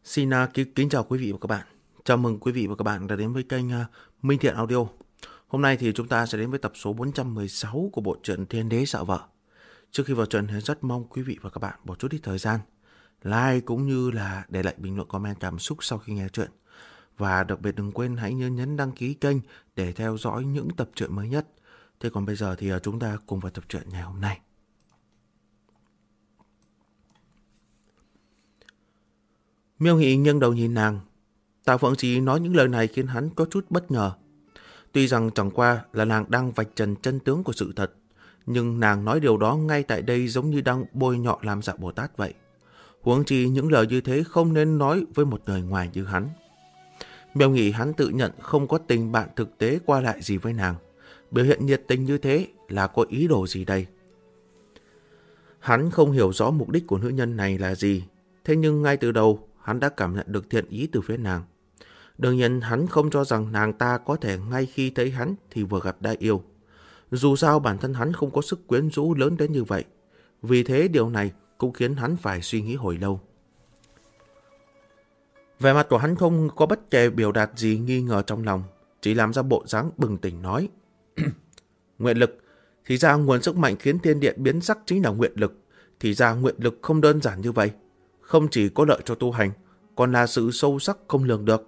Kính chào quý vị và các bạn. Chào mừng quý vị và các bạn đã đến với kênh Minh Thiện Audio. Hôm nay thì chúng ta sẽ đến với tập số 416 của bộ truyện Thiên Đế Sợ Vợ. Trước khi vào truyện thì rất mong quý vị và các bạn bỏ chút ít thời gian like cũng như là để lại bình luận comment cảm xúc sau khi nghe truyện. Và đặc biệt đừng quên hãy nhấn đăng ký kênh để theo dõi những tập truyện mới nhất. Thế còn bây giờ thì chúng ta cùng vào tập truyện ngày hôm nay. Miêu Nghị nghiêng đầu nhìn nàng. Tạ Phượng Trì nói những lời này khiến hắn có chút bất ngờ. Tuy rằng chẳng qua là nàng đang vạch trần chân tướng của sự thật, nhưng nàng nói điều đó ngay tại đây giống như đang bôi nhọ làm dạ Bồ Tát vậy. Huống chi những lời như thế không nên nói với một người ngoài như hắn. Miêu Nghị hắn tự nhận không có tình bạn thực tế qua lại gì với nàng. Biểu hiện nhiệt tình như thế là có ý đồ gì đây? Hắn không hiểu rõ mục đích của nữ nhân này là gì. Thế nhưng ngay từ đầu hắn đã cảm nhận được thiện ý từ phía nàng. Đương nhiên hắn không cho rằng nàng ta có thể ngay khi thấy hắn thì vừa gặp đã yêu. Dù sao bản thân hắn không có sức quyến rũ lớn đến như vậy. Vì thế điều này cũng khiến hắn phải suy nghĩ hồi lâu. Vẻ mặt của hắn không có bất kỳ biểu đạt gì nghi ngờ trong lòng, chỉ làm ra bộ dáng bừng tỉnh nói. Nguyện lực, thì ra nguồn sức mạnh khiến thiên địa biến sắc chính là nguyện lực. Thì ra nguyện lực không đơn giản như vậy. Không chỉ có lợi cho tu hành, còn là sự sâu sắc không lường được.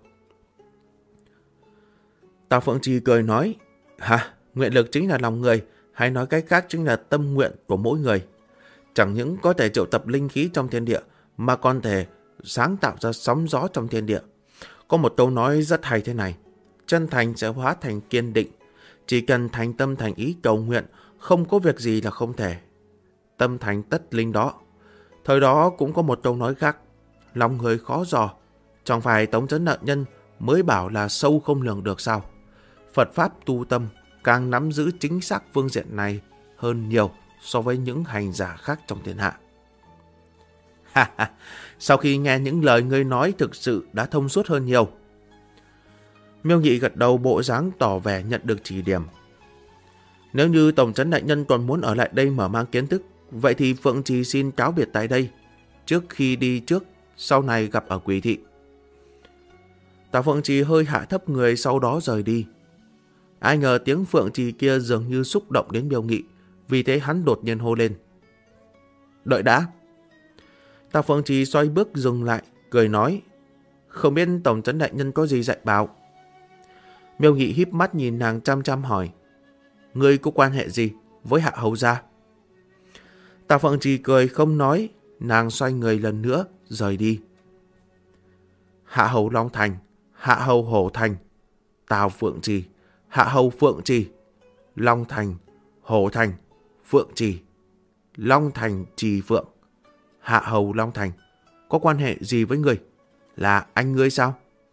Tạ Phượng Trì cười nói, nguyện lực chính là lòng người, hay nói cách khác chính là tâm nguyện của mỗi người. Chẳng những có thể triệu tập linh khí trong thiên địa, mà còn thể sáng tạo ra sóng gió trong thiên địa. Có một câu nói rất hay thế này, chân thành sẽ hóa thành kiên định. Chỉ cần thành tâm thành ý cầu nguyện, không có việc gì là không thể. Tâm thành tất linh đó. Thời đó cũng có một câu nói khác, lòng người khó dò, chẳng phải Tống Chấn Nợ Nhân mới bảo là sâu không lường được sao? Phật Pháp tu tâm càng nắm giữ chính xác phương diện này hơn nhiều so với những hành giả khác trong thiên hạ. Sau khi nghe những lời ngươi nói thực sự đã thông suốt hơn nhiều. Miêu Nghị gật đầu bộ dáng tỏ vẻ nhận được chỉ điểm. Nếu như Tổng Trấn Đại Nhân còn muốn ở lại đây mở mang kiến thức, vậy thì Phượng Trì xin cáo biệt tại đây, trước khi đi trước, sau này gặp ở Quỷ Thị. Tạ Phượng Trì hơi hạ thấp người sau đó rời đi. Ai ngờ tiếng Phượng Trì kia dường như xúc động đến Miêu Nghị, vì thế hắn đột nhiên hô lên. Đợi đã. Tạ Phượng Trì xoay bước dừng lại, cười nói, không biết Tổng Trấn Đại Nhân có gì dạy bảo. Miêu Nghị híp mắt nhìn nàng chăm chăm hỏi, ngươi có quan hệ gì với Hạ Hầu gia? Tạ Phượng Trì cười không nói, nàng xoay người lần nữa, rời đi. Hạ Hầu Long Thành, Hạ Hầu Hổ Thành, Tào Phượng Trì, Hạ Hầu Phượng Trì, Long Thành, Hổ Thành, Phượng Trì, Long Thành Trì Phượng, Hạ Hầu Long Thành, có quan hệ gì với người? Là anh ngươi sao?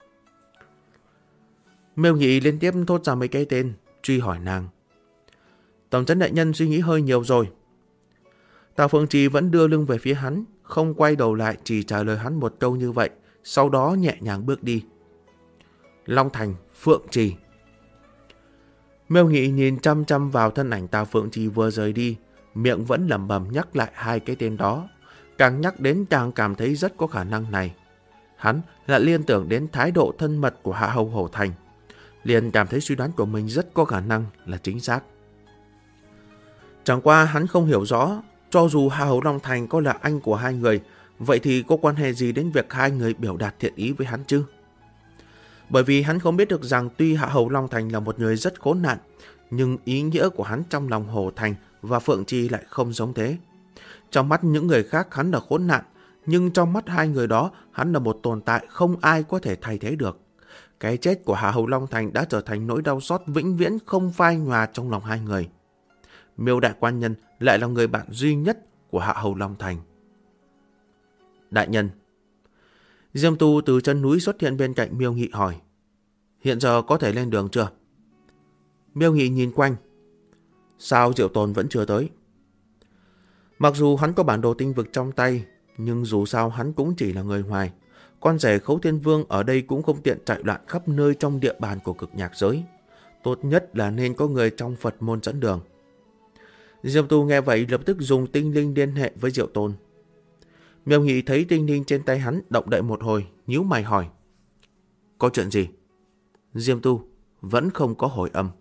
Miêu Nghị liên tiếp thốt ra mấy cái tên, truy hỏi nàng. Tổng Trấn Đại Nhân suy nghĩ hơi nhiều rồi. Tào Phượng Trì vẫn đưa lưng về phía hắn, không quay đầu lại, chỉ trả lời hắn một câu như vậy, sau đó nhẹ nhàng bước đi. Long Thành, Phượng Trì. Miêu Nghị nhìn chăm chăm vào thân ảnh Tào Phượng Trì vừa rời đi, miệng vẫn lẩm bẩm nhắc lại hai cái tên đó. Càng nhắc đến càng cảm thấy rất có khả năng này. Hắn lại liên tưởng đến thái độ thân mật của Hạ Hầu Hổ Thành, liền cảm thấy suy đoán của mình rất có khả năng là chính xác. Chẳng qua hắn không hiểu rõ, cho dù Hạ Hầu Long Thành có là anh của hai người, vậy thì có quan hệ gì đến việc hai người biểu đạt thiện ý với hắn chứ? Bởi vì hắn không biết được rằng tuy Hạ Hầu Long Thành là một người rất khốn nạn, nhưng ý nghĩa của hắn trong lòng Hổ Thành và Phượng Trì lại không giống thế. Trong mắt những người khác hắn là khốn nạn, nhưng trong mắt hai người đó hắn là một tồn tại không ai có thể thay thế được. Cái chết của Hạ Hầu Long Thành đã trở thành nỗi đau xót vĩnh viễn không phai nhòa trong lòng hai người. Miêu Đại Quan Nhân lại là người bạn duy nhất của Hạ Hầu Long Thành. Đại nhân. Diêm Tu từ chân núi xuất hiện bên cạnh Miêu Nghị hỏi, hiện giờ có thể lên đường chưa? Miêu Nghị nhìn quanh. Sao Diệu Tồn vẫn chưa tới? Mặc dù hắn có bản đồ tinh vực trong tay, nhưng dù sao hắn cũng chỉ là người ngoài. Con rể Khấu Thiên Vương ở đây cũng không tiện chạy loạn khắp nơi trong địa bàn của cực nhạc giới. Tốt nhất là nên có người trong Phật môn dẫn đường. Diêm Tu nghe vậy lập tức dùng tinh linh liên hệ với Diệu Tôn. Miêu Nghị thấy tinh ninh trên tay hắn động đậy một hồi, nhíu mày hỏi. Có chuyện gì? Diêm Tu vẫn không có hồi âm.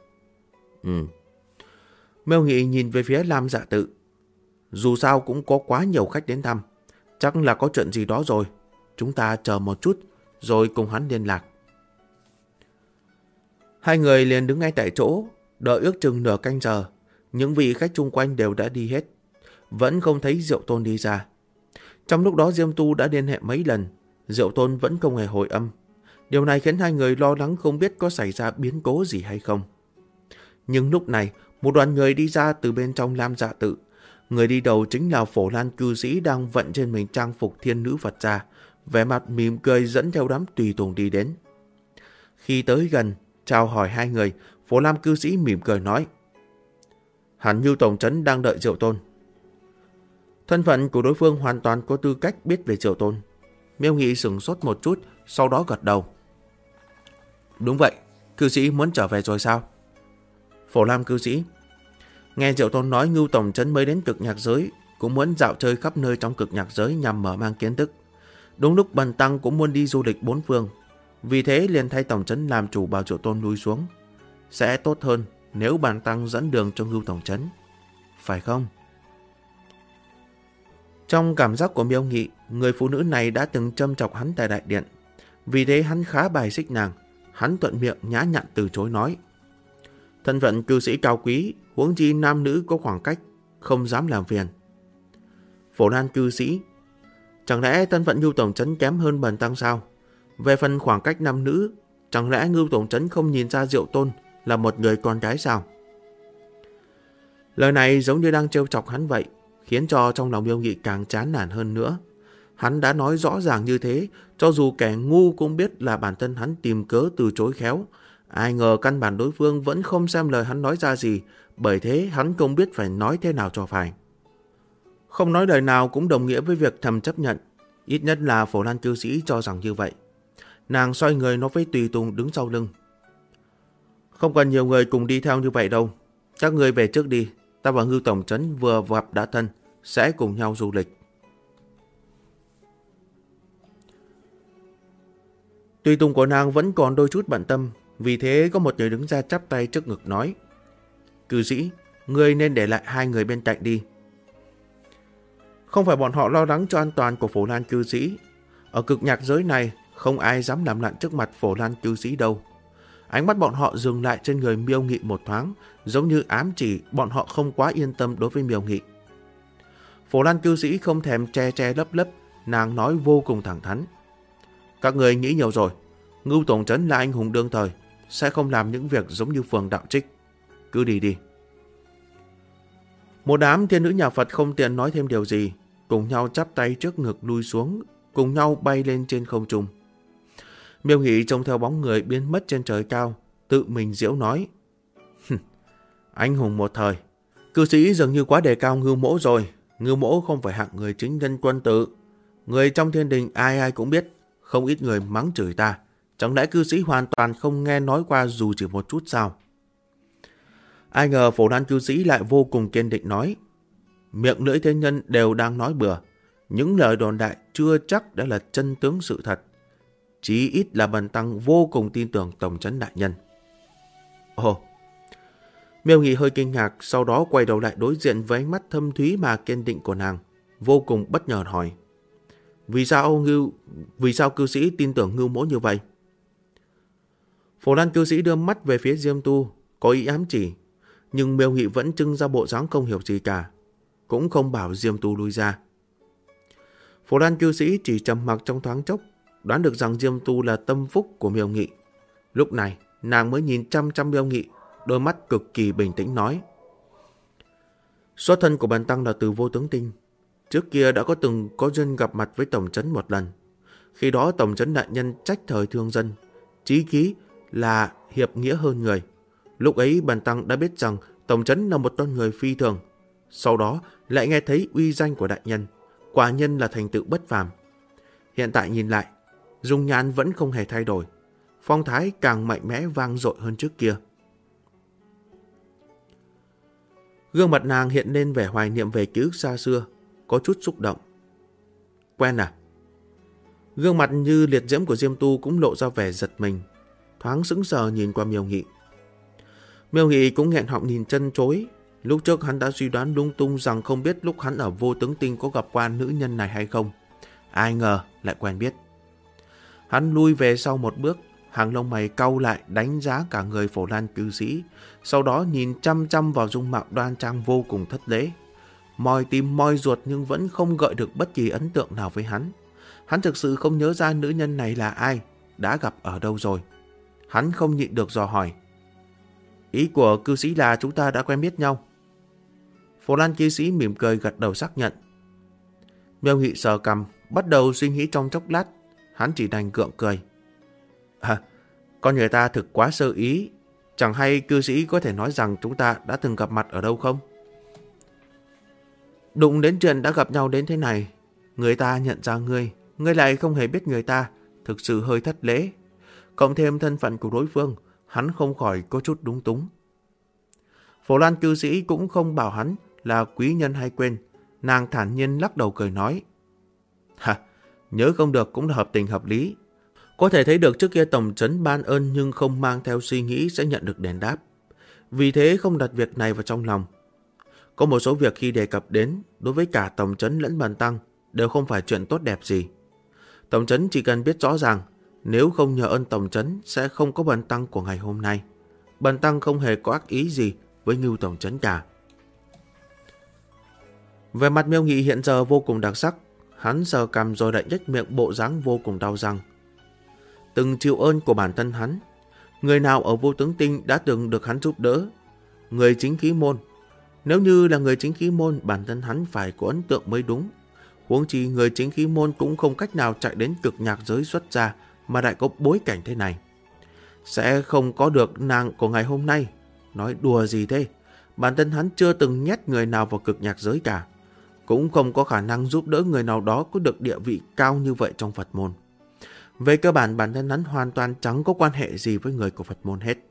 Miêu Nghị nhìn về phía Lam Dạ Tự. Dù sao cũng có quá nhiều khách đến thăm, chắc là có chuyện gì đó rồi. Chúng ta chờ một chút rồi cùng hắn liên lạc. Hai người liền đứng ngay tại chỗ, đợi ước chừng nửa canh giờ. Những vị khách chung quanh đều đã đi hết, vẫn không thấy Diệu Tôn đi ra. Trong lúc đó Diêm Tu đã liên hệ mấy lần, Diệu Tôn vẫn không hề hồi âm. Điều này khiến hai người lo lắng không biết có xảy ra biến cố gì hay không. Nhưng lúc này, một đoàn người đi ra từ bên trong Lam Dạ Tự. Người đi đầu chính là Phổ Lan cư sĩ đang vận trên mình trang phục thiên nữ Phật gia, vẻ mặt mỉm cười dẫn theo đám tùy tùng đi đến. Khi tới gần, chào hỏi hai người, Phổ Lan cư sĩ mỉm cười nói. Hẳn như tổng trấn đang đợi Diệu Tôn. Thân phận của đối phương hoàn toàn có tư cách biết về Diệu Tôn. Miêu Nghị sửng sốt một chút, sau đó gật đầu. Đúng vậy, cư sĩ muốn trở về rồi sao? Phổ Lam cư sĩ. Nghe Diệu Tôn nói Ngưu tổng trấn mới đến cực nhạc giới, cũng muốn dạo chơi khắp nơi trong cực nhạc giới nhằm mở mang kiến thức. Đúng lúc bần tăng cũng muốn đi du lịch bốn phương, vì thế liền thay tổng trấn làm chủ bảo Diệu Tôn lui xuống. Sẽ tốt hơn nếu bần tăng dẫn đường cho Ngưu tổng trấn, phải không? Trong cảm giác của Miêu Nghị, người phụ nữ này đã từng châm chọc hắn tại đại điện, vì thế hắn khá bài xích nàng. Hắn thuận miệng nhã nhặn từ chối nói. Thân phận cư sĩ cao quý, huống chi nam nữ có khoảng cách, không dám làm phiền. Phổ Lan cư sĩ, chẳng lẽ thân phận Ngưu tổng trấn kém hơn bần tăng sao? Về phần khoảng cách nam nữ, chẳng lẽ Ngưu tổng trấn không nhìn ra Diệu Tôn là một người con gái sao? Lời này giống như đang trêu chọc hắn vậy, khiến cho trong lòng Miêu Nghị càng chán nản hơn nữa. Hắn đã nói rõ ràng như thế, cho dù kẻ ngu cũng biết là bản thân hắn tìm cớ từ chối khéo. Ai ngờ căn bản đối phương vẫn không xem lời hắn nói ra gì, bởi thế hắn không biết phải nói thế nào cho phải. Không nói lời nào cũng đồng nghĩa với việc thầm chấp nhận, ít nhất là Phổ Lan cư sĩ cho rằng như vậy. Nàng xoay người nói với tùy tùng đứng sau lưng. Không cần nhiều người cùng đi theo như vậy đâu, các người về trước đi, ta và Ngưu tổng trấn vừa gặp đã thân, sẽ cùng nhau du lịch. Tùy tùng của nàng vẫn còn đôi chút bận tâm, vì thế có một người đứng ra chắp tay trước ngực nói. Cư sĩ, ngươi nên để lại hai người bên cạnh đi. Không phải bọn họ lo lắng cho an toàn của Phổ Lan cư sĩ. Ở cực nhạc giới này, không ai dám làm loạn trước mặt Phổ Lan cư sĩ đâu. Ánh mắt bọn họ dừng lại trên người Miêu Nghị một thoáng, giống như ám chỉ bọn họ không quá yên tâm đối với Miêu Nghị. Phổ Lan cư sĩ không thèm che che lấp lấp, nàng nói vô cùng thẳng thắn. Các người nghĩ nhiều rồi, Ngưu tổng trấn là anh hùng đương thời, sẽ không làm những việc giống như phường đạo trích. Cứ đi đi. Một đám thiên nữ nhà Phật không tiện nói thêm điều gì, cùng nhau chắp tay trước ngực lui xuống, cùng nhau bay lên trên không trung. Miêu Nghị trông theo bóng người biến mất trên trời cao, tự mình giễu nói. Anh hùng một thời, cư sĩ dường như quá đề cao Ngưu mỗ rồi. Ngưu mỗ không phải hạng người chính nhân quân tử. Người trong thiên đình ai ai cũng biết, không ít người mắng chửi ta. Chẳng lẽ cư sĩ hoàn toàn không nghe nói qua dù chỉ một chút sao? Ai ngờ Phổ Lan cư sĩ lại vô cùng kiên định nói. Miệng lưỡi thế nhân đều đang nói bừa. Những lời đồn đại chưa chắc đã là chân tướng sự thật. Chí ít là bần tăng vô cùng tin tưởng tổng trấn đại nhân. Ồ! Miêu Nghị hơi kinh ngạc, sau đó quay đầu lại đối diện với ánh mắt thâm thúy mà kiên định của nàng, vô cùng bất ngờ hỏi. Vì sao cư sĩ tin tưởng Ngưu mỗ như vậy? Phổ Lan cư sĩ đưa mắt về phía Diêm Tu, có ý ám chỉ, nhưng Miêu Nghị vẫn trưng ra bộ dáng không hiểu gì cả, cũng không bảo Diêm Tu lui ra. Phổ Lan cư sĩ chỉ trầm mặc trong thoáng chốc, đoán được rằng Diêm Tu là tâm phúc của Miêu Nghị. Lúc này, nàng mới nhìn chăm chăm Miêu Nghị, đôi mắt cực kỳ bình tĩnh nói. Xuất thân của bần tăng là từ Vô Tướng Tinh. Trước kia đã từng có duyên gặp mặt với tổng trấn một lần. Khi đó tổng trấn đại nhân trách thời thương dân, chí khí là hiệp nghĩa hơn người. Lúc ấy bần tăng đã biết rằng tổng trấn là một con người phi thường. Sau đó lại nghe thấy uy danh của đại nhân, quả nhân là thành tựu bất phàm. Hiện tại nhìn lại, dung nhan vẫn không hề thay đổi, phong thái càng mạnh mẽ vang dội hơn trước kia. Gương mặt nàng hiện lên vẻ hoài niệm về ký ức xa xưa, có chút xúc động. Quen à? Gương mặt như liệt diễm của Diêm Tu cũng lộ ra vẻ giật mình, thoáng sững sờ nhìn qua Miêu Nghị. Miêu Nghị cũng nghẹn họng nhìn chân chối. Lúc trước hắn đã suy đoán lung tung rằng không biết lúc hắn ở Vô Tướng Tinh có gặp qua nữ nhân này hay không. Ai ngờ lại quen biết. Hắn lui về sau một bước, hàng lông mày cau lại đánh giá cả người Phổ Lan cư sĩ, sau đó nhìn chăm chăm vào dung mạo đoan trang vô cùng thất lễ. Moi tim moi ruột nhưng vẫn không gợi được bất kỳ ấn tượng nào với hắn. Hắn thực sự không nhớ ra nữ nhân này là ai, đã gặp ở đâu rồi. Hắn không nhịn được dò hỏi. Ý của cư sĩ là chúng ta đã quen biết nhau. Phổ Lan cư sĩ mỉm cười gật đầu xác nhận. Miêu Nghị sờ cằm, bắt đầu suy nghĩ trong chốc lát. Hắn chỉ đành gượng cười. Con người ta thực quá sơ ý. Chẳng hay cư sĩ có thể nói rằng chúng ta đã từng gặp mặt ở đâu không? Đụng đến chuyện đã gặp nhau đến thế này, người ta nhận ra ngươi lại không hề biết người ta, thực sự hơi thất lễ. Cộng thêm thân phận của đối phương, hắn không khỏi có chút lúng túng. Phổ Lan cư sĩ cũng không bảo hắn là quý nhân hay quên, nàng thản nhiên lắc đầu cười nói. Nhớ không được cũng là hợp tình hợp lý. Có thể thấy được trước kia tổng trấn ban ơn nhưng không mang theo suy nghĩ sẽ nhận được đền đáp. Vì thế không đặt việc này vào trong lòng. Có một số việc khi đề cập đến, đối với cả tổng trấn lẫn Bần Tăng đều không phải chuyện tốt đẹp gì. Tổng trấn chỉ cần biết rõ ràng, nếu không nhờ ơn tổng trấn sẽ không có Bần Tăng của ngày hôm nay. Bần Tăng không hề có ác ý gì với Ngưu tổng trấn cả. Về mặt Miêu Nghị hiện giờ vô cùng đặc sắc, hắn sờ cằm rồi lại nhếch miệng bộ dáng vô cùng đau răng. Từng chịu ơn của bản thân hắn, người nào ở Vô Tướng Tinh đã từng được hắn giúp đỡ, người chính khí môn. Nếu như là người chính khí môn, bản thân hắn phải có ấn tượng mới đúng. Huống chi người chính khí môn cũng không cách nào chạy đến cực nhạc giới xuất ra mà lại có bối cảnh thế này. Sẽ không có được nàng của ngày hôm nay. Nói đùa gì thế? Bản thân hắn chưa từng nhét người nào vào cực nhạc giới cả. Cũng không có khả năng giúp đỡ người nào đó có được địa vị cao như vậy trong Phật môn. Về cơ bản bản thân hắn hoàn toàn chẳng có quan hệ gì với người của Phật môn hết.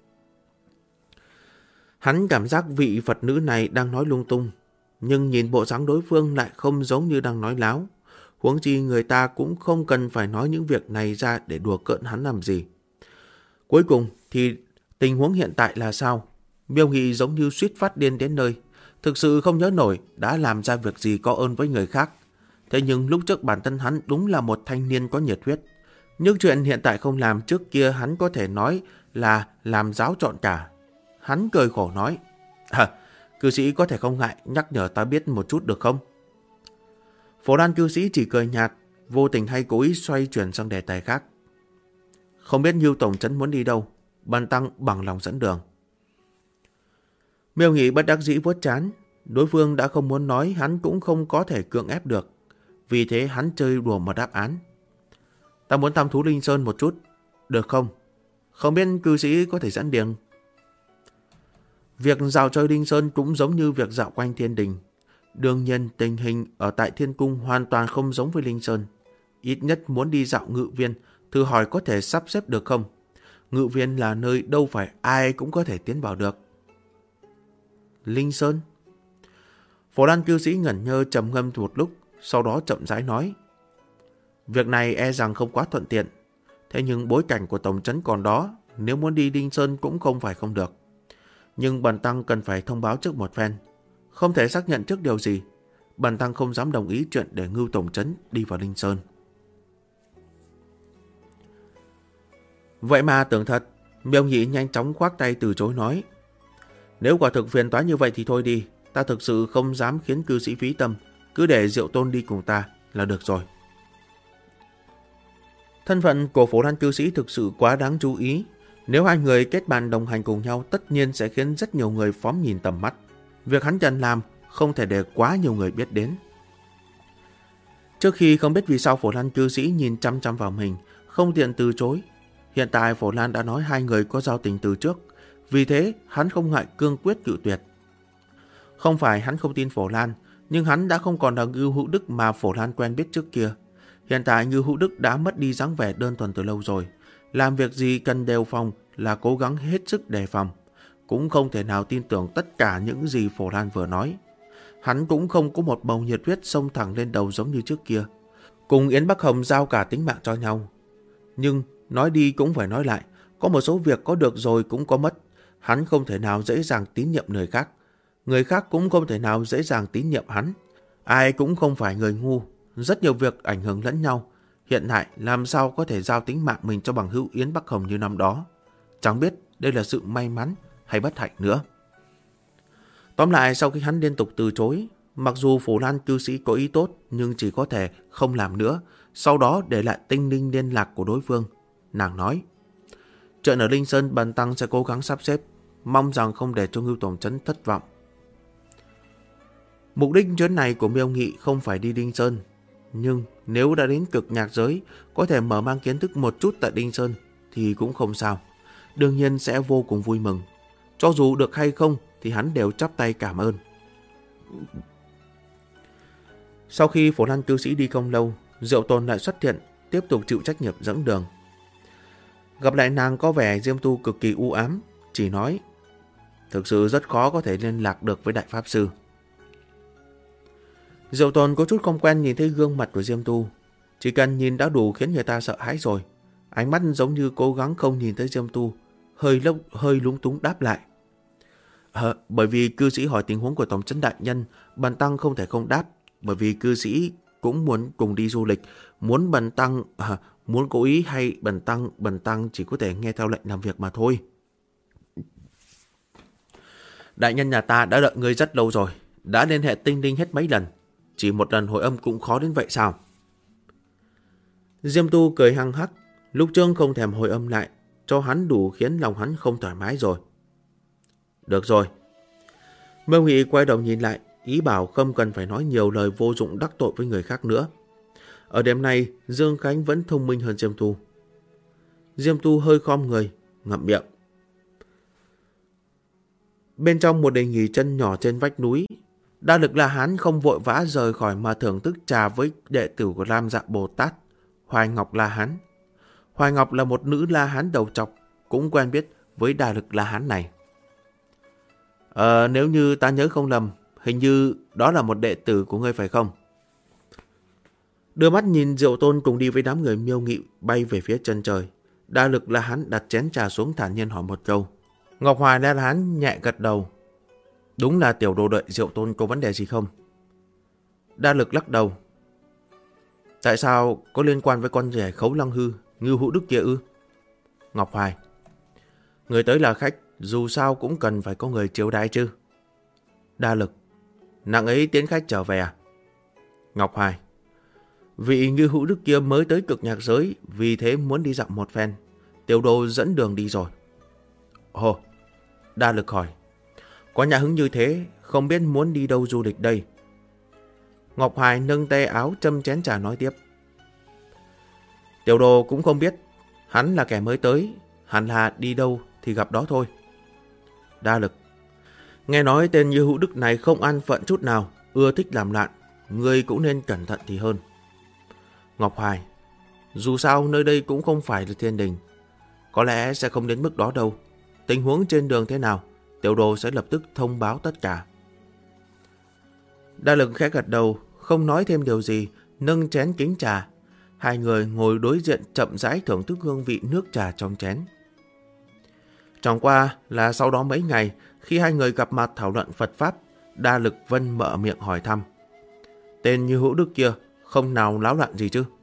Hắn cảm giác vị Phật nữ này đang nói lung tung, nhưng nhìn bộ dáng đối phương lại không giống như đang nói láo. Huống chi người ta cũng không cần phải nói những việc này ra để đùa cợt hắn làm gì. Cuối cùng thì tình huống hiện tại là sao? Miêu Nghị giống như suýt phát điên đến nơi, thực sự không nhớ nổi đã làm ra việc gì có ơn với người khác. Thế nhưng lúc trước bản thân hắn đúng là một thanh niên có nhiệt huyết. Nhưng chuyện hiện tại không làm, trước kia hắn có thể nói là làm giáo trọn cả. Hắn cười khổ nói, cư sĩ có thể không ngại nhắc nhở ta biết một chút được không? Phổ Lan cư sĩ chỉ cười nhạt, vô tình hay cố ý xoay chuyển sang đề tài khác. Không biết Ngưu tổng trấn muốn đi đâu, Bần Tăng bằng lòng dẫn đường. Miêu Nghị bất đắc dĩ vuốt trán, đối phương đã không muốn nói, hắn cũng không có thể cưỡng ép được. Vì thế hắn chơi đùa một đáp án. Ta muốn thăm thú Linh Sơn một chút, được không? Không biết cư sĩ có thể dẫn đường. Việc dạo chơi Linh Sơn cũng giống như việc dạo quanh thiên đình. Đương nhiên tình hình ở tại thiên cung hoàn toàn không giống với Linh Sơn. Ít nhất muốn đi dạo Ngự Viên, thử hỏi có thể sắp xếp được không? Ngự Viên là nơi đâu phải ai cũng có thể tiến vào được. Linh Sơn. Phổ Lan cư sĩ ngẩn ngơ trầm ngâm một lúc, sau đó chậm rãi nói. Việc này e rằng không quá thuận tiện. Thế nhưng bối cảnh của tổng trấn còn đó, nếu muốn đi Linh Sơn cũng không phải không được. Nhưng Bần Tăng cần phải thông báo trước một phen. Không thể xác nhận trước điều gì. Bần Tăng không dám đồng ý chuyện để Ngưu tổng trấn đi vào Linh Sơn. Vậy mà tưởng thật, Miêu Nghị nhanh chóng khoác tay từ chối nói. Nếu quả thực phiền toái như vậy thì thôi đi. Ta thực sự không dám khiến cư sĩ phí tâm. Cứ để Diệu Tôn đi cùng ta là được rồi. Thân phận của Phổ Lan cư sĩ thực sự quá đáng chú ý. Nếu hai người kết bạn đồng hành cùng nhau, tất nhiên sẽ khiến rất nhiều người phóng nhìn tầm mắt. Việc hắn cần làm không thể để quá nhiều người biết đến. Trước khi không biết vì sao Phổ Lan cư sĩ nhìn chăm chăm vào mình, không tiện từ chối. Hiện tại Phổ Lan đã nói hai người có giao tình từ trước, vì thế hắn không ngại cương quyết cự tuyệt. Không phải hắn không tin Phổ Lan, nhưng hắn đã không còn là Ngưu Hữu Đức mà Phổ Lan quen biết trước kia. Hiện tại Ngưu Hữu Đức đã mất đi dáng vẻ đơn thuần từ lâu rồi. Làm việc gì cần đề phòng là cố gắng hết sức đề phòng. Cũng không thể nào tin tưởng tất cả những gì Phổ Lan vừa nói. Hắn cũng không có một bầu nhiệt huyết xông thẳng lên đầu giống như trước kia. cùng Yến Bắc Hồng giao cả tính mạng cho nhau. Nhưng nói đi cũng phải nói lại, có một số việc có được rồi cũng có mất. Hắn không thể nào dễ dàng tín nhiệm người khác cũng không thể nào dễ dàng tín nhiệm hắn. Ai cũng không phải người ngu, rất nhiều việc ảnh hưởng lẫn nhau. Hiện tại làm sao có thể giao tính mạng mình cho bằng hữu Yến Bắc Hồng như năm đó. Chẳng biết đây là sự may mắn hay bất hạnh nữa. Tóm lại, sau khi hắn liên tục từ chối, mặc dù Phù Lan cư sĩ có ý tốt nhưng chỉ có thể không làm nữa, sau đó để lại tinh linh liên lạc của đối phương. Nàng nói, chuyện ở Linh Sơn bần tăng sẽ cố gắng sắp xếp, mong rằng không để cho Ngưu tổng trấn thất vọng. Mục đích chuyến này của Miêu Nghị không phải đi Linh Sơn, nhưng nếu đã đến cực nhạc giới, có thể mở mang kiến thức một chút tại Linh Sơn thì cũng không sao. Đương nhiên sẽ vô cùng vui mừng. Cho dù được hay không thì hắn đều chắp tay cảm ơn. Sau khi Phổ Lan cư sĩ đi không lâu, Diệu Tôn lại xuất hiện, tiếp tục chịu trách nhiệm dẫn đường. Gặp lại nàng có vẻ Diêm Tu cực kỳ u ám, chỉ nói, thực sự rất khó có thể liên lạc được với Đại Pháp Sư. Diệu Tôn có chút không quen nhìn thấy gương mặt của Diêm Tu, chỉ cần nhìn đã đủ khiến người ta sợ hãi rồi. Ánh mắt giống như cố gắng không nhìn thấy Diêm Tu, hơi lúng túng đáp lại. Bởi vì cư sĩ hỏi tình huống của tổng trấn đại nhân, bần tăng không thể không đáp, bởi vì cư sĩ cũng muốn cùng đi du lịch, muốn bần tăng muốn cố ý hay bần tăng chỉ có thể nghe theo lệnh làm việc mà thôi. Đại nhân nhà ta đã đợi ngươi rất lâu rồi, đã liên hệ tinh linh hết mấy lần, chỉ một lần hồi âm cũng khó đến vậy sao? Diêm Tu cười hăng hắc, lúc trước không thèm hồi âm lại, cho hắn đủ khiến lòng hắn không thoải mái rồi. Được rồi. Miêu Nghị quay đầu nhìn lại, ý bảo không cần phải nói nhiều lời vô dụng đắc tội với người khác nữa. Ở đêm nay, Dương Khánh vẫn thông minh hơn Diêm Tu. Diêm Tu hơi khom người, ngậm miệng. Bên trong một đền nghỉ chân nhỏ trên vách núi, Đa Lực La Hán không vội vã rời khỏi mà thưởng thức trà với đệ tử của Lam Dạ Bồ Tát, Hoài Ngọc La Hán. Hoài Ngọc là một nữ La Hán đầu trọc, cũng quen biết với Đa Lực La Hán này. Nếu như ta nhớ không lầm, hình như đó là một đệ tử của ngươi phải không? Đưa mắt nhìn Diệu Tôn cùng đi với đám người Miêu Nghị bay về phía chân trời. Đa Lực La Hán đặt chén trà xuống thản nhiên hỏi một câu. Ngọc Hoài La Hán nhẹ gật đầu. Đúng là tiểu đồ đệ Diệu Tôn có vấn đề gì không? Đa Lực lắc đầu. Tại sao có liên quan với con rể Khấu Lăng Hư, Ngưu Hữu Đức kia ư? Ngọc Hoài. Người tới là khách, dù sao cũng cần phải có người chiếu đãi chứ. Đa Lực. Nàng ấy tiến khách trở về à? Ngọc Hoài. Vị Ngưu Hữu Đức kia mới tới cực nhạc giới, vì thế muốn đi dặm một phen. Tiểu đồ dẫn đường đi rồi. Ồ. Đa Lực hỏi. Có nhà hứng như thế, không biết muốn đi đâu du lịch đây? Ngọc Hoài nâng tay áo châm chén trà nói tiếp. Tiểu đồ cũng không biết, hắn là kẻ mới tới, hẳn là đi đâu thì gặp đó thôi. Đa Lực. Nghe nói tên Như Hữu Đức này không an phận chút nào, ưa thích làm loạn, ngươi cũng nên cẩn thận thì hơn. Ngọc Hoài. Dù sao nơi đây cũng không phải là thiên đình, có lẽ sẽ không đến mức đó đâu. Tình huống trên đường thế nào, tiểu đồ sẽ lập tức thông báo tất cả. Đa Lực khẽ gật đầu, không nói thêm điều gì, nâng chén kính trà. Hai người ngồi đối diện chậm rãi thưởng thức hương vị nước trà trong chén. Chẳng qua là sau đó mấy ngày, khi hai người gặp mặt thảo luận Phật Pháp, Đa Lực Vân mở miệng hỏi thăm. Tên Như Hữu Đức kia không nào láo loạn gì chứ?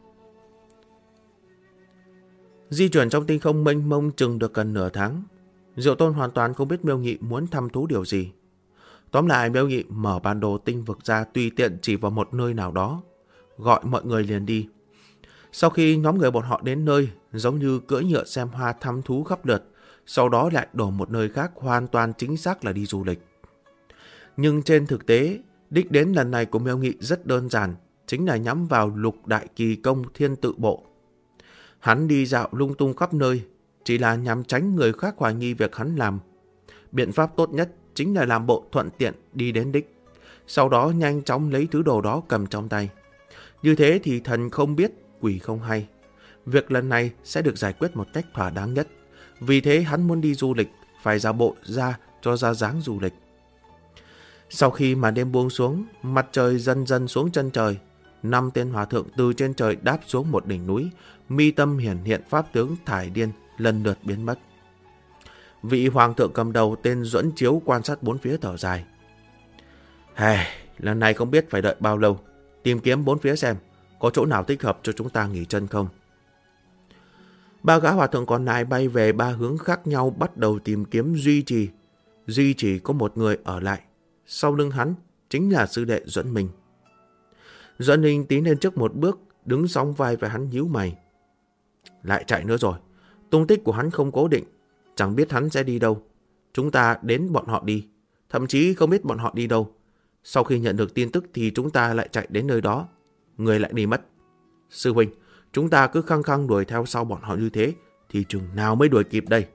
Di chuyển trong tinh không mênh mông chừng được gần nửa tháng. Diệu Tôn hoàn toàn không biết Miêu Nghị muốn thăm thú điều gì. Tóm lại, Miêu Nghị mở bản đồ tinh vực ra tùy tiện chỉ vào một nơi nào đó, gọi mọi người liền đi. Sau khi nhóm người bọn họ đến nơi, giống như cưỡi ngựa xem hoa thăm thú khắp lượt, sau đó lại đổ một nơi khác hoàn toàn chính xác là đi du lịch. Nhưng trên thực tế, đích đến lần này của Miêu Nghị rất đơn giản, chính là nhắm vào Lục Đại Kỳ Công Thiên Tự Bộ. Hắn đi dạo lung tung khắp nơi, chỉ là nhằm tránh người khác hoài nghi việc hắn làm. Biện pháp tốt nhất chính là làm bộ thuận tiện đi đến đích, sau đó nhanh chóng lấy thứ đồ đó cầm trong tay. Như thế thì thần không biết, quỷ không hay. Việc lần này sẽ được giải quyết một cách thỏa đáng nhất. Vì thế hắn muốn đi du lịch, phải giả bộ ra cho ra dáng du lịch. Sau khi màn đêm buông xuống, mặt trời dần dần xuống chân trời. 5 tên hòa thượng từ trên trời đáp xuống một đỉnh núi, mi tâm hiển hiện pháp tướng thải điên lần lượt biến mất. Vị hoàng thượng cầm đầu tên Duẫn Chiếu quan sát bốn phía thở dài. Lần này không biết phải đợi bao lâu, tìm kiếm bốn phía xem có chỗ nào thích hợp cho chúng ta nghỉ chân không. 3 gã hòa thượng còn lại bay về 3 hướng khác nhau, bắt đầu tìm kiếm Duy Trì. Duy Trì có một người ở lại, sau lưng hắn chính là sư đệ Duẫn Minh. Duẫn Minh tiến lên trước một bước, đứng sóng vai với hắn nhíu mày. Lại chạy nữa rồi, tung tích của hắn không cố định, chẳng biết hắn sẽ đi đâu. Chúng ta đến bọn họ đi, thậm chí không biết bọn họ đi đâu. Sau khi nhận được tin tức thì chúng ta lại chạy đến nơi đó, người lại đi mất. Sư huynh, chúng ta cứ khăng khăng đuổi theo sau bọn họ như thế thì chừng nào mới đuổi kịp đây?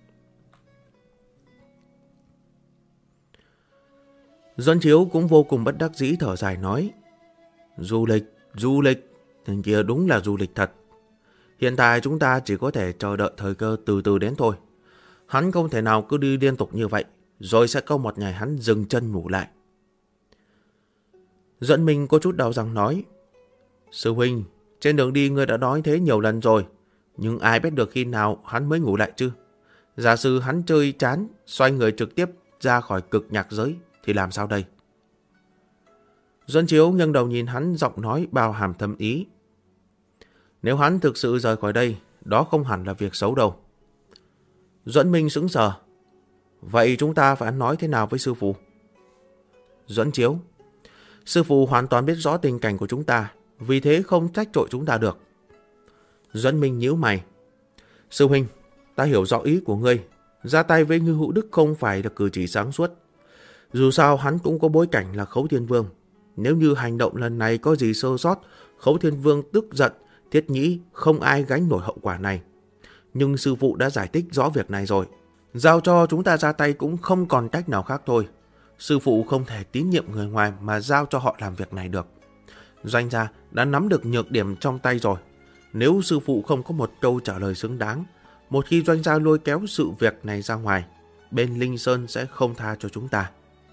Duẫn Chiếu cũng vô cùng bất đắc dĩ thở dài nói. Du lịch, thằng kia đúng là du lịch thật. Hiện tại chúng ta chỉ có thể chờ đợi thời cơ từ từ đến thôi. Hắn không thể nào cứ đi liên tục như vậy, rồi sẽ có một ngày hắn dừng chân ngủ lại. Duẫn Minh có chút đau răng nói. Sư huynh, trên đường đi ngươi đã nói thế nhiều lần rồi, nhưng ai biết được khi nào hắn mới ngủ lại chứ? Giả sử hắn chơi chán, xoay người trực tiếp ra khỏi cực nhạc giới thì làm sao đây? Duẫn Chiếu nghiêng đầu nhìn hắn, giọng nói bao hàm thâm ý. Nếu hắn thực sự rời khỏi đây, đó không hẳn là việc xấu đâu. Duẫn Minh sững sờ. Vậy chúng ta phải nói thế nào với sư phụ? Duẫn Chiếu, sư phụ hoàn toàn biết rõ tình cảnh của chúng ta, vì thế không trách tội chúng ta được. Duẫn Minh nhíu mày. Sư huynh, ta hiểu rõ ý của ngươi. Ra tay với Ngưu Hữu Đức không phải là cử chỉ sáng suốt. Dù sao hắn cũng có bối cảnh là Khấu Thiên Vương. Nếu như hành động lần này có gì sơ sót, Khấu Thiên Vương tức giận, thiết nghĩ không ai gánh nổi hậu quả này. Nhưng sư phụ đã giải thích rõ việc này rồi. Giao cho chúng ta ra tay cũng không còn cách nào khác thôi. Sư phụ không thể tín nhiệm người ngoài mà giao cho họ làm việc này được. Doanh gia đã nắm được nhược điểm trong tay rồi. Nếu sư phụ không có một câu trả lời xứng đáng, một khi Doanh gia lôi kéo sự việc này ra ngoài, bên Linh Sơn sẽ không tha cho chúng ta.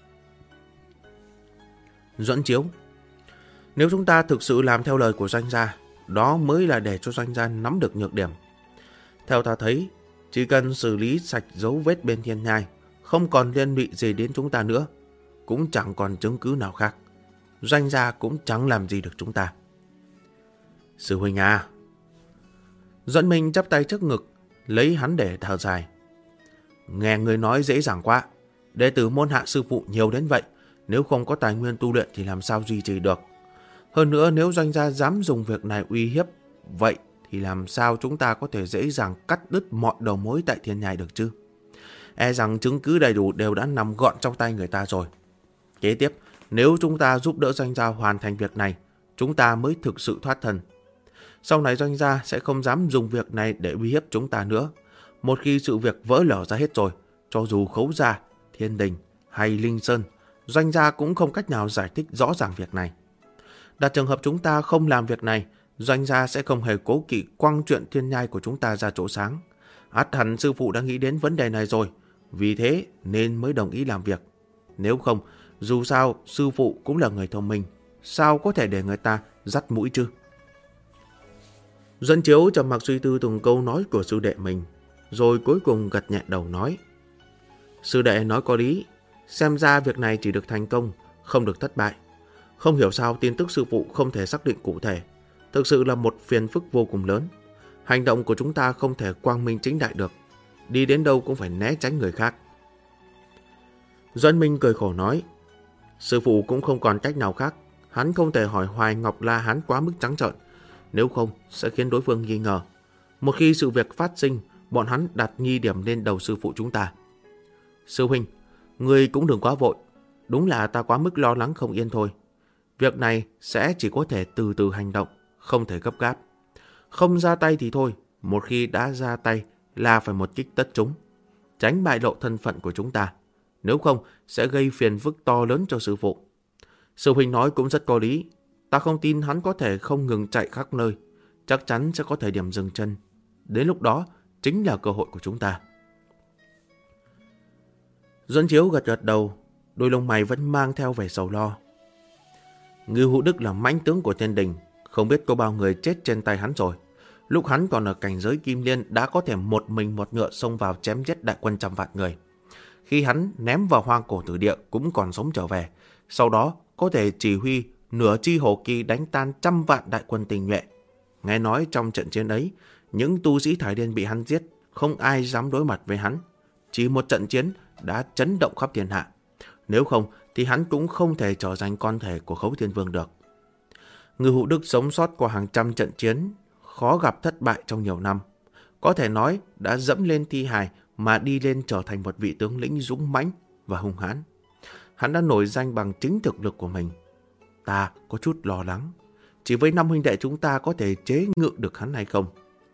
Duẫn Chiếu, nếu chúng ta thực sự làm theo lời của Doanh gia, đó mới là để cho Doanh gia nắm được nhược điểm. Theo ta thấy, chỉ cần xử lý sạch dấu vết bên Thiên Nhai, không còn liên lụy gì đến chúng ta nữa, cũng chẳng còn chứng cứ nào khác. Doanh gia cũng chẳng làm gì được chúng ta. Sư huynh à! Duẫn Minh chắp tay trước ngực, lấy hắn để thở dài. Nghe người nói dễ dàng quá. Đệ tử môn hạ sư phụ nhiều đến vậy, nếu không có tài nguyên tu luyện thì làm sao duy trì được. Hơn nữa nếu Doanh gia dám dùng việc này uy hiếp, vậy thì làm sao chúng ta có thể dễ dàng cắt đứt mọi đầu mối tại Thiên Nhai được chứ? E rằng chứng cứ đầy đủ đều đã nằm gọn trong tay người ta rồi. Kế tiếp, nếu chúng ta giúp đỡ Doanh gia hoàn thành việc này, chúng ta mới thực sự thoát thân. Sau này Doanh gia sẽ không dám dùng việc này để uy hiếp chúng ta nữa. Một khi sự việc vỡ lở ra hết rồi, cho dù Khấu gia, Thiên Đình hay Linh Sơn, Doanh gia cũng không cách nào giải thích rõ ràng việc này. Đặt trường hợp chúng ta không làm việc này, Doanh gia sẽ không hề cố kỵ quăng chuyện Thiên Nhai của chúng ta ra chỗ sáng. Ắt hẳn sư phụ đã nghĩ đến vấn đề này rồi, vì thế nên mới đồng ý làm việc. Nếu không, dù sao sư phụ cũng là người thông minh, sao có thể để người ta dắt mũi chứ? Duẫn Chiếu trầm mặc suy tư từng câu nói của sư đệ mình, rồi cuối cùng gật nhẹ đầu nói. Sư đệ nói có lý, xem ra việc này chỉ được thành công, không được thất bại. Không hiểu sao tin tức sư phụ không thể xác định cụ thể, thực sự là một phiền phức vô cùng lớn. Hành động của chúng ta không thể quang minh chính đại được, đi đến đâu cũng phải né tránh người khác. Duẫn Minh cười khổ nói. Sư phụ cũng không còn cách nào khác, hắn không thể hỏi hoài Ngọc La Hán quá mức trắng trợn, nếu không sẽ khiến đối phương nghi ngờ. Một khi sự việc phát sinh, bọn hắn đặt nghi điểm lên đầu sư phụ chúng ta. Sư huynh, ngươi cũng đừng quá vội, đúng là ta quá mức lo lắng không yên thôi. Việc này sẽ chỉ có thể từ từ hành động, không thể gấp gáp. Không ra tay thì thôi, một khi đã ra tay là phải một kích tất trúng, tránh bại lộ thân phận của chúng ta. Nếu không sẽ gây phiền phức to lớn cho sư phụ. Sư huynh nói cũng rất có lý, ta không tin hắn có thể không ngừng chạy khắp nơi, chắc chắn sẽ có thời điểm dừng chân. Đến lúc đó chính là cơ hội của chúng ta. Duẫn Chiếu gật gật đầu, đôi lông mày vẫn mang theo vẻ sầu lo. Ngưu Hữu Đức là mãnh tướng của thiên đình, không biết có bao người chết trên tay hắn rồi. Lúc hắn còn ở cảnh giới kim liên đã có thể một mình một ngựa xông vào chém giết đại quân trăm vạn người. Khi hắn ném vào hoang cổ tử địa cũng còn sống trở về, sau đó có thể chỉ huy nửa chi hổ kỳ đánh tan trăm vạn đại quân tinh nhuệ. Nghe nói trong trận chiến ấy, những tu sĩ Thải Điên bị hắn giết, không ai dám đối mặt với hắn. Chỉ một trận chiến đã chấn động khắp thiên hạ. Nếu không thì hắn cũng không thể trở thành con thể của Khấu Thiên Vương được. Ngưu Hữu Đức sống sót qua hàng trăm trận chiến, khó gặp thất bại trong nhiều năm. Có thể nói đã dẫm lên thi hài mà đi lên trở thành một vị tướng lĩnh dũng mãnh và hung hãn. Hắn đã nổi danh bằng chính thực lực của mình. Ta có chút lo lắng, chỉ với 5 huynh đệ chúng ta có thể chế ngự được hắn hay không?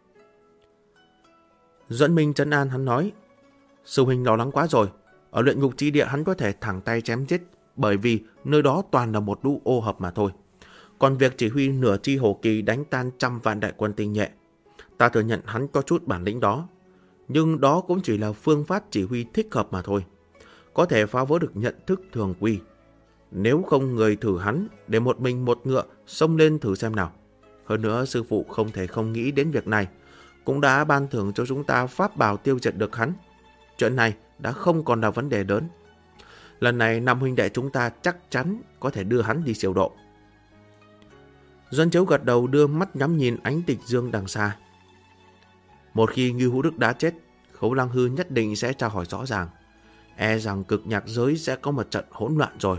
Duẫn Minh trấn an hắn nói, sư huynh lo lắng quá rồi. Ở luyện ngục chi địa hắn có thể thẳng tay chém giết, bởi vì nơi đó toàn là một lũ ô hợp mà thôi. Còn việc chỉ huy nửa chi hổ kỳ đánh tan trăm vạn đại quân tinh nhuệ, ta thừa nhận hắn có chút bản lĩnh đó. Nhưng đó cũng chỉ là phương pháp chỉ huy thích hợp mà thôi. Có thể phá vỡ được nhận thức thường quy. Nếu không người thử hắn để một mình một ngựa xông lên thử xem nào. Hơn nữa sư phụ không thể không nghĩ đến việc này, cũng đã ban thưởng cho chúng ta pháp bảo tiêu diệt được hắn. Chuyện này đã không còn là vấn đề lớn. Lần này 5 huynh đệ chúng ta chắc chắn có thể đưa hắn đi siêu độ. Duẫn Chiếu gật đầu, đưa mắt ngắm nhìn ánh tịch dương đằng xa. Một khi Ngưu Hữu Đức đã chết, Khấu Lăng Hư nhất định sẽ tra hỏi rõ ràng. E rằng cực nhạc giới sẽ có một trận hỗn loạn rồi.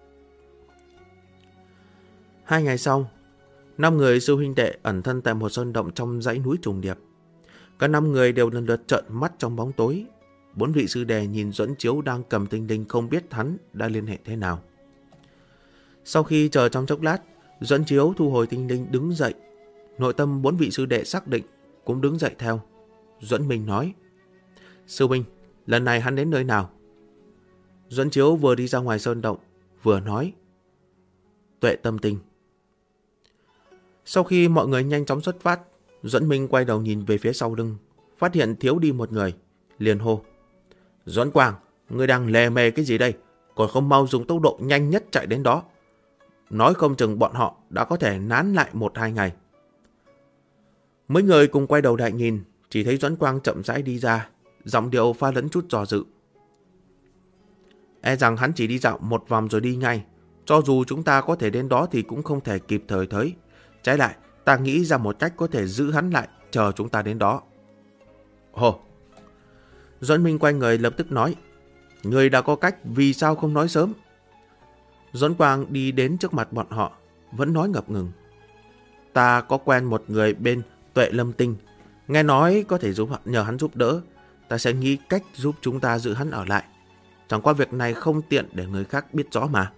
2 ngày sau, 5 người sư huynh đệ ẩn thân tại một sơn động trong dãy núi trùng điệp. Cả 5 người đều lần lượt trợn mắt trong bóng tối. 4 vị sư đệ nhìn Duẫn Chiếu đang cầm tinh linh, không biết hắn đã liên hệ thế nào. Sau khi chờ trong chốc lát, Duẫn Chiếu thu hồi tinh linh đứng dậy. Nội tâm 4 vị sư đệ xác định, cũng đứng dậy theo. Duẫn Minh nói, sư huynh, lần này hắn đến nơi nào? Duẫn Chiếu vừa đi ra ngoài sơn động, vừa nói, Tuệ Tâm Tinh. Sau khi mọi người nhanh chóng xuất phát, Duẫn Minh quay đầu nhìn về phía sau lưng, phát hiện thiếu đi một người, liền hô, Duẫn Quang, ngươi đang lề mề cái gì đây? Còn không mau dùng tốc độ nhanh nhất chạy đến đó. Nói không chừng bọn họ đã có thể nán lại 1-2 ngày. Mấy người cùng quay đầu lại nhìn, chỉ thấy Duẫn Quang chậm rãi đi ra, giọng điệu pha lẫn chút dò dự. E rằng hắn chỉ đi dạo một vòng rồi đi ngay. Cho dù chúng ta có thể đến đó thì cũng không thể kịp thời tới. Trái lại, ta nghĩ ra một cách có thể giữ hắn lại, chờ chúng ta đến đó. Ồ! Duẫn Minh quay người lập tức nói, người đã có cách, vì sao không nói sớm? Duẫn Quang đi đến trước mặt bọn họ, vẫn nói ngập ngừng. Ta có quen một người bên Tuệ Lâm Tinh, nghe nói có thể nhờ hắn giúp đỡ. Ta sẽ nghĩ cách giúp chúng ta giữ hắn ở lại. Chẳng qua việc này không tiện để người khác biết rõ mà.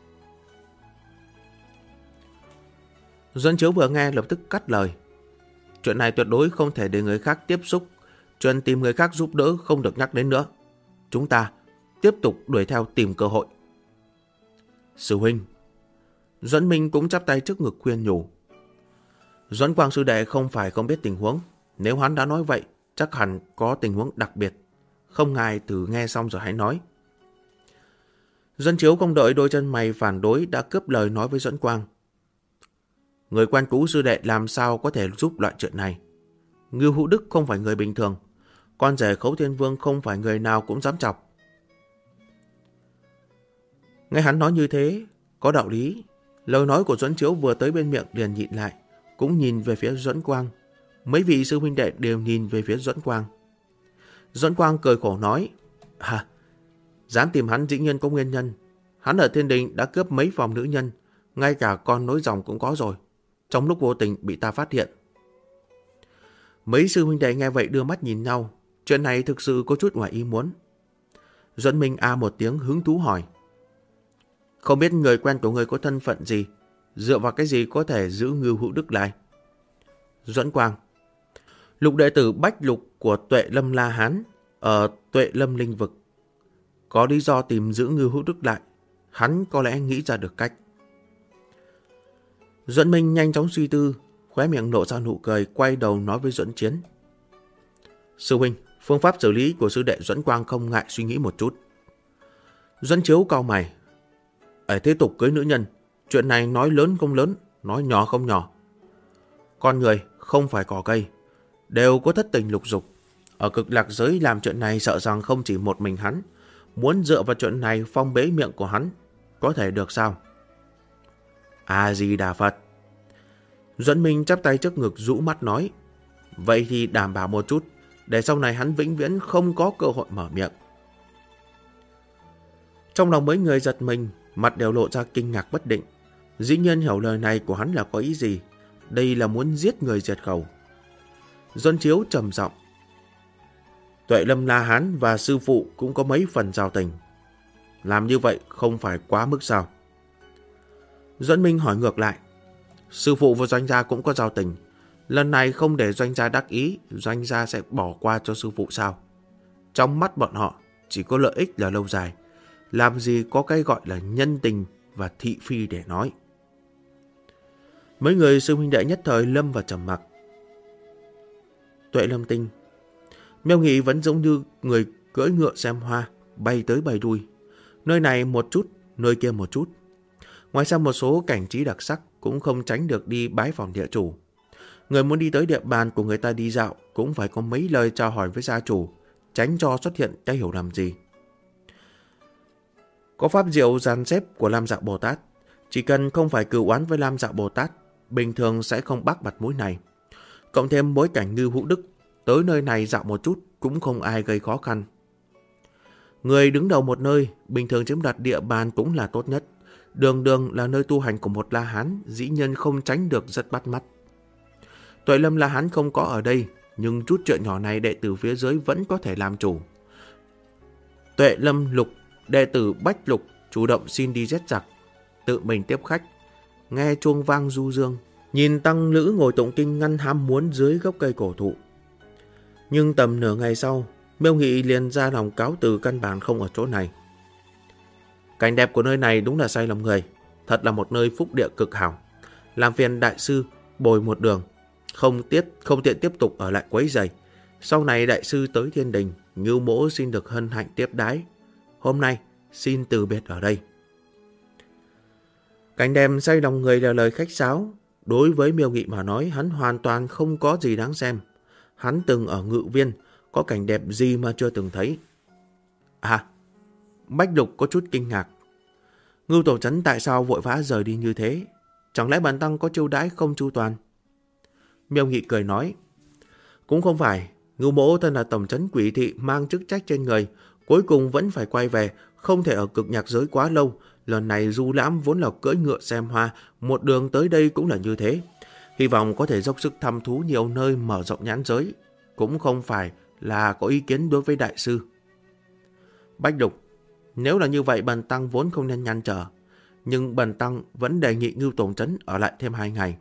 Duẫn Chiếu vừa nghe lập tức cắt lời. Chuyện này tuyệt đối không thể để người khác tiếp xúc. Chuyện tìm người khác giúp đỡ không được nhắc đến nữa. Chúng ta tiếp tục đuổi theo tìm cơ hội. Sư huynh. Duẫn Minh cũng chắp tay trước ngực khuyên nhủ. Duẫn Quang sư đệ không phải không biết tình huống. Nếu hắn đã nói vậy, chắc hẳn có tình huống đặc biệt. Không ngại thử nghe xong rồi hãy nói. Duẫn Chiếu không đợi đôi chân mày phản đối đã cướp lời nói với Duẫn Quang. Người quen cũ sư đệ làm sao có thể giúp loại chuyện này? Ngưu Hữu Đức không phải người bình thường. Con rể Khấu Thiên Vương không phải người nào cũng dám chọc. Nghe hắn nói như thế, có đạo lý. Lời nói của Duẫn Chiếu vừa tới bên miệng liền nhịn lại, cũng nhìn về phía Duẫn Quang. Mấy vị sư huynh đệ đều nhìn về phía Duẫn Quang. Duẫn Quang cười khổ nói, dám tìm hắn dĩ nhiên có nguyên nhân. Hắn ở thiên đình đã cướp mấy phòng nữ nhân, ngay cả con nối dòng cũng có rồi. Trong lúc vô tình bị ta phát hiện. Mấy sư huynh đệ nghe vậy đưa mắt nhìn nhau. Chuyện này thực sự có chút ngoài ý muốn. Duẫn Minh một tiếng hứng thú hỏi, không biết người quen của người có thân phận gì, dựa vào cái gì có thể giữ Ngưu Hữu Đức lại? Duẫn Quang, lục đệ tử Bách Lục của Tuệ Lâm La Hán ở Tuệ Lâm Linh Vực. Có lý do tìm giữ Ngưu Hữu Đức lại. Hắn có lẽ nghĩ ra được cách. Duẫn Minh nhanh chóng suy tư, khóe miệng lộ ra nụ cười, quay đầu nói với Duẫn Chiến. Sư huynh, phương pháp xử lý của sư đệ Duẫn Quang không ngại suy nghĩ một chút. Duẫn Chiếu cau mày. Ở thế tục cưới nữ nhân, Chuyện này nói lớn không lớn, nói nhỏ không nhỏ. Con người không phải cỏ cây, đều có thất tình lục dục. Ở cực lạc giới làm chuyện này sợ rằng không chỉ một mình hắn. Muốn dựa vào chuyện này phong bế miệng của hắn, có thể được sao? A-di-đà Phật. Duẫn Minh chắp tay trước ngực rũ mắt nói, vậy thì đảm bảo một chút, để sau này hắn vĩnh viễn không có cơ hội mở miệng. Trong lòng mấy người giật mình, mặt đều lộ ra kinh ngạc bất định. Dĩ nhiên hiểu lời này của hắn là có ý gì. Đây là muốn giết người diệt khẩu. Duẫn Chiếu trầm giọng, Tuệ Lâm La Hán và sư phụ cũng có mấy phần giao tình. Làm như vậy không phải quá mức sao? Duẫn Minh hỏi ngược lại, sư phụ và Doanh gia cũng có giao tình. Lần này không để Doanh gia đắc ý, Doanh gia sẽ bỏ qua cho sư phụ sao? Trong mắt bọn họ chỉ có lợi ích là lâu dài. Làm gì có cái gọi là nhân tình và thị phi để nói. Mấy người sư huynh đệ nhất thời lâm vào trầm mặc. Tuệ Lâm Tinh, Miêu Nghị vẫn giống như người cưỡi ngựa xem hoa, bay tới bay đuôi. Nơi này một chút, nơi kia một chút. Ngoài ra một số cảnh trí đặc sắc cũng không tránh được đi bái phòng địa chủ. Người muốn đi tới địa bàn của người ta đi dạo cũng phải có mấy lời chào hỏi với gia chủ, tránh cho xuất hiện cái hiểu lầm gì. Có pháp diệu dàn xếp của Lam Dạ Bồ Tát, chỉ cần không phải cừu oán với Lam Dạ Bồ Tát, bình thường sẽ không bắt mặt mũi này. Cộng thêm bối cảnh Ngưu Hữu Đức, tới nơi này dạo một chút cũng không ai gây khó khăn. Người đứng đầu một nơi, bình thường chiếm đoạt địa bàn cũng là tốt nhất. Đường đường là nơi tu hành của một La Hán, dĩ nhiên không tránh được rất bắt mắt. Tuệ Lâm La Hán không có ở đây, nhưng chút chuyện nhỏ này đệ tử phía dưới vẫn có thể làm chủ. Tuệ Lâm Lục, đệ tử Bách Lục chủ động xin đi giết giặc, tự mình tiếp khách, nghe chuông vang du dương, nhìn tăng lữ ngồi tụng kinh ngăn ham muốn dưới gốc cây cổ thụ. Nhưng tầm nửa ngày sau, Miêu Nghị liền ra lòng cáo từ căn bản không ở chỗ này. Cảnh đẹp của nơi này đúng là say lòng người, thật là một nơi phúc địa cực hảo. Làm phiền đại sư bồi một đường, không tiện tiếp tục ở lại quấy rầy. Sau này đại sư tới thiên đình, Ngưu mỗ xin được hân hạnh tiếp đái. Hôm nay xin từ biệt ở đây. Cảnh đẹp say lòng người là lời khách sáo. Đối với Miêu Nghị mà nói, hắn hoàn toàn không có gì đáng xem. Hắn từng ở Ngự Viên, có cảnh đẹp gì mà chưa từng thấy. À, Bách Lục có chút kinh ngạc. Ngưu tổ trấn tại sao vội vã rời đi như thế? Chẳng lẽ bản tăng có chiêu đãi không chu toàn? Miêu Nghị cười nói, cũng không phải. Ngưu mỗ thân là tổng trấn quỷ thị mang chức trách trên người, cuối cùng vẫn phải quay về, không thể ở cực nhạc giới quá lâu. Lần này du lãm vốn là cưỡi ngựa xem hoa, một đường tới đây cũng là như thế. Hy vọng có thể dốc sức thăm thú nhiều nơi, mở rộng nhãn giới. Cũng không phải là có ý kiến đối với đại sư. Bách Lục, nếu là như vậy bần tăng vốn không nên ngăn trở, nhưng bần tăng vẫn đề nghị Ngưu tổng trấn ở lại thêm 2 ngày.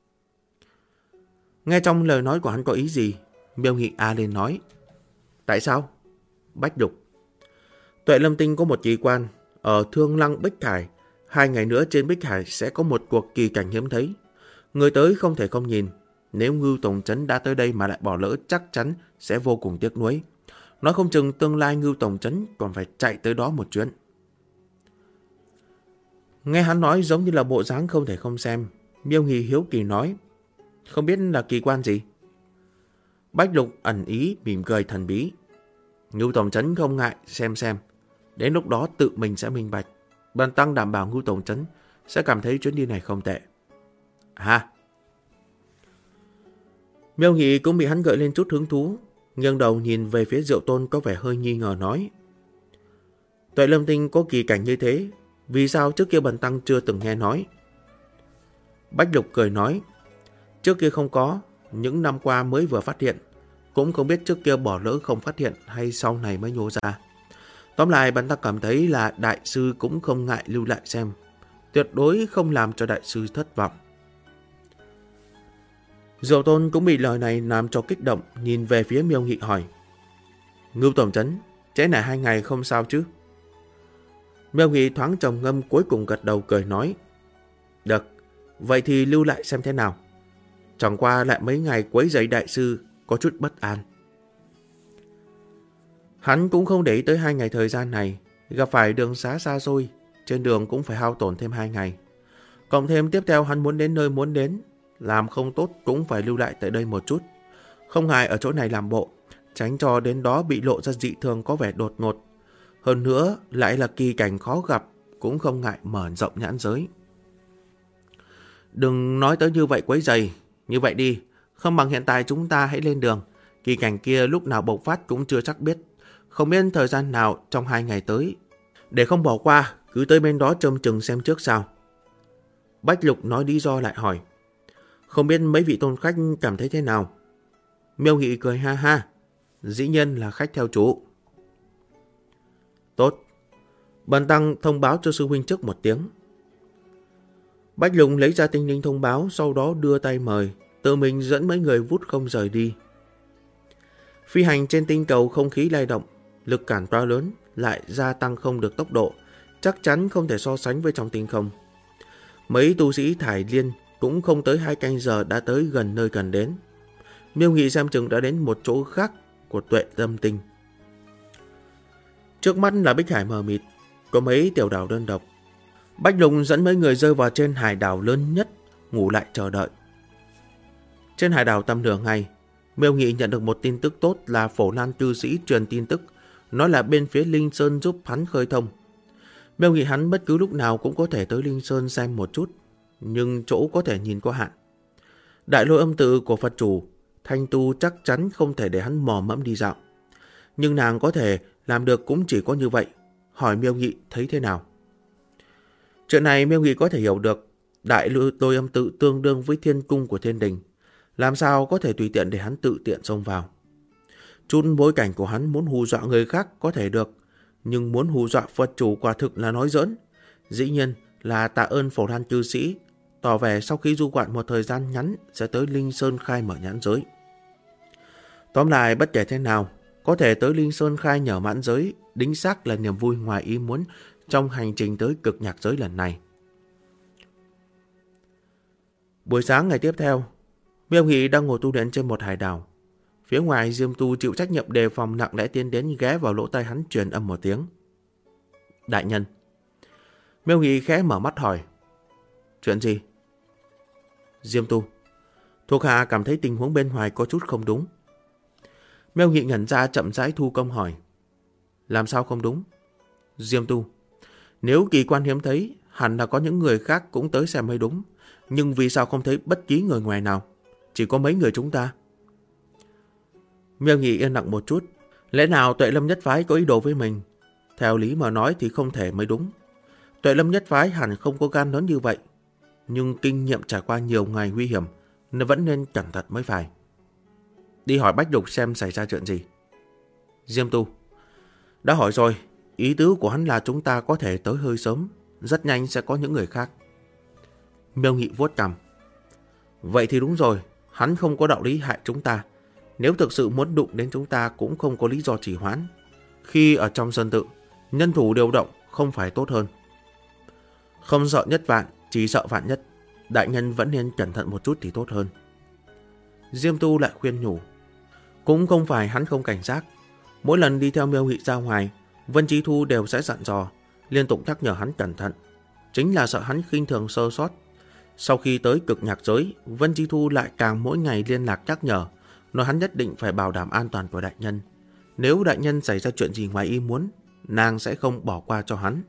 Nghe trong lời nói của hắn có ý gì? Miêu Nghị a lên nói, tại sao? Bách Lục, Tuệ Lâm Tinh có một kỳ quan ở Thương Lăng Bích Hải. 2 ngày nữa trên Bích Hải sẽ có một cuộc kỳ cảnh hiếm thấy. Người tới không thể không nhìn. Nếu Ngưu tổng trấn đã tới đây mà lại bỏ lỡ, chắc chắn sẽ vô cùng tiếc nuối. Nói không chừng tương lai Ngưu tổng trấn còn phải chạy tới đó một chuyến. Nghe hắn nói giống như là bộ dáng không thể không xem. Miêu Nghị hiếu kỳ nói, không biết là kỳ quan gì? Bách Lục ẩn ý mỉm cười thần bí. Ngưu tổng trấn không ngại xem. Đến lúc đó tự mình sẽ minh bạch. Bần tăng đảm bảo Ngưu tổng trấn sẽ cảm thấy chuyến đi này không tệ. À, Miêu Nghị cũng bị hắn gợi lên chút hứng thú, nghiêng đầu nhìn về phía Diệu Tôn có vẻ hơi nghi ngờ nói, Tuệ Lâm Tinh có kỳ cảnh như thế, vì sao trước kia bần tăng chưa từng nghe nói? Bách Lục cười nói, trước kia không có, những năm qua mới vừa phát hiện, cũng không biết trước kia bỏ lỡ không phát hiện hay sau này mới nhô ra. Tóm lại bần tăng cảm thấy là đại sư cũng không ngại lưu lại xem, tuyệt đối không làm cho đại sư thất vọng. Diệu Tôn cũng bị lời này làm cho kích động, nhìn về phía Miêu Nghị hỏi, Ngưu tổng trấn, trễ này 2 ngày không sao chứ? Miêu Nghị thoáng trầm ngâm, cuối cùng gật đầu cười nói, được, vậy thì lưu lại xem thế nào. Chẳng qua lại mấy ngày quấy rầy đại sư, có chút bất an. Hắn cũng không để ý tới 2 ngày thời gian này, gặp phải đường xá xa xôi, trên đường cũng phải hao tổn thêm 2 ngày. Cộng thêm tiếp theo hắn muốn đến nơi muốn đến, làm không tốt cũng phải lưu lại tại đây một chút. Không ngại ở chỗ này làm bộ, tránh cho đến đó bị lộ ra dị thường có vẻ đột ngột. Hơn nữa lại là kỳ cảnh khó gặp, cũng không ngại mở rộng nhãn giới. Đừng nói tới như vậy quấy rầy. Như vậy đi, không bằng hiện tại chúng ta hãy lên đường. Kỳ cảnh kia lúc nào bộc phát cũng chưa chắc biết. Không biết thời gian nào trong 2 ngày tới. Để không bỏ qua, cứ tới bên đó trông chừng xem trước sao. Bách Lục nói lý do lại hỏi. Không biết mấy vị tôn khách cảm thấy thế nào? Miêu Nghị cười ha ha. Dĩ nhiên là khách theo chủ. Tốt. Bần tăng thông báo cho sư huynh trước một tiếng. Bách Lục lấy ra tinh linh thông báo, sau đó đưa tay mời, tự mình dẫn mấy người vút không rời đi. Phi hành trên tinh cầu không khí lay động, lực cản to lớn, lại gia tăng không được tốc độ, chắc chắn không thể so sánh với trong tinh không. Mấy tu sĩ thải liên cũng không tới 2 canh giờ đã tới gần nơi cần đến. Miêu Nghị xem chừng đã đến một chỗ khác của Tuệ Tâm Tinh. Trước mắt là Bích Hải mờ mịt, có mấy tiểu đảo đơn độc. Bách Lục dẫn mấy người rơi vào trên hải đảo lớn nhất, ngủ lại chờ đợi. Trên hải đảo tầm nửa ngày, Miêu Nghị nhận được một tin tức tốt là Phổ Lan cư sĩ truyền tin tức, nói là bên phía Linh Sơn giúp hắn khơi thông. Miêu Nghị hắn bất cứ lúc nào cũng có thể tới Linh Sơn xem một chút, nhưng chỗ có thể nhìn có hạn. Đại Lôi Âm tự của Phật chủ, Thanh Tu chắc chắn không thể để hắn mò mẫm đi dạo. Nhưng nàng có thể làm được cũng chỉ có như vậy. Hỏi Miêu Nghị thấy thế nào? Chuyện này Miêu Nghị có thể hiểu được. Đại Lôi Âm tự tương đương với thiên cung của thiên đình, làm sao có thể tùy tiện để hắn tự tiện xông vào. Chút bối cảnh của hắn muốn hù dọa người khác có thể được, nhưng muốn hù dọa Phật chủ quả thực là nói giỡn. Dĩ nhiên là tạ ơn Phổ Lan cư sĩ, tỏ vẻ sau khi du ngoạn một thời gian ngắn sẽ tới Linh Sơn khai mở nhãn giới. Tóm lại bất kể thế nào, có thể tới Linh Sơn khai nhmở nhãn giới đính xác là niềm vui ngoài ý muốn trong hành trình tới cực nhạc giới lần này. Buổi sáng ngày tiếp theo, Miêu Nghị đang ngồi tu luyện trên một hải đảo. Phía ngoài Diêm Tu chịu trách nhiệm đề phòng nặng lẽ tiến đến ghé vào lỗ tai hắn truyền âm một tiếng. Đại nhân. Miêu Nghị khẽ mở mắt hỏi. Chuyện gì? Diêm Tu. Thuộc hạ cảm thấy tình huống bên ngoài có chút không đúng. Miêu Nghị ngẩn ra chậm rãi thu công hỏi. Làm sao không đúng? Diêm Tu. Nếu kỳ quan hiếm thấy, hẳn là có những người khác cũng tới xem mới đúng. Nhưng vì sao không thấy bất kỳ người ngoài nào? Chỉ có mấy người chúng ta. Miêu Nghị yên lặng một chút. Lẽ nào Tuệ Lâm nhất phái có ý đồ với mình? Theo lý mà nói thì không thể mới đúng. Tuệ Lâm nhất phái hẳn không có gan lớn như vậy. Nhưng kinh nghiệm trải qua nhiều ngày nguy hiểm, nó vẫn nên cẩn thận mới phải. Đi hỏi Bách Lục xem xảy ra chuyện gì. Diêm Tu. Đã hỏi rồi. Ý tứ của hắn là chúng ta có thể tới hơi sớm, rất nhanh sẽ có những người khác. Miêu Nghị vuốt cằm. Vậy thì đúng rồi, hắn không có đạo lý hại chúng ta. Nếu thực sự muốn đụng đến chúng ta cũng không có lý do trì hoãn. Khi ở trong sơn tự, nhân thủ điều động không phải tốt hơn. Không sợ nhất vạn, chỉ sợ vạn nhất. Đại nhân vẫn nên cẩn thận một chút thì tốt hơn. Diêm Tu lại khuyên nhủ. Cũng không phải hắn không cảnh giác. Mỗi lần đi theo Miêu Nghị ra ngoài, Vân Chí Thu đều sẽ dặn dò, liên tục nhắc nhở hắn cẩn thận. Chính là sợ hắn khinh thường sơ sót. Sau khi tới cực nhạc giới, Vân Chí Thu lại càng mỗi ngày liên lạc nhắc nhở, nói hắn nhất định phải bảo đảm an toàn của đại nhân. Nếu đại nhân xảy ra chuyện gì ngoài ý muốn, nàng sẽ không bỏ qua cho hắn.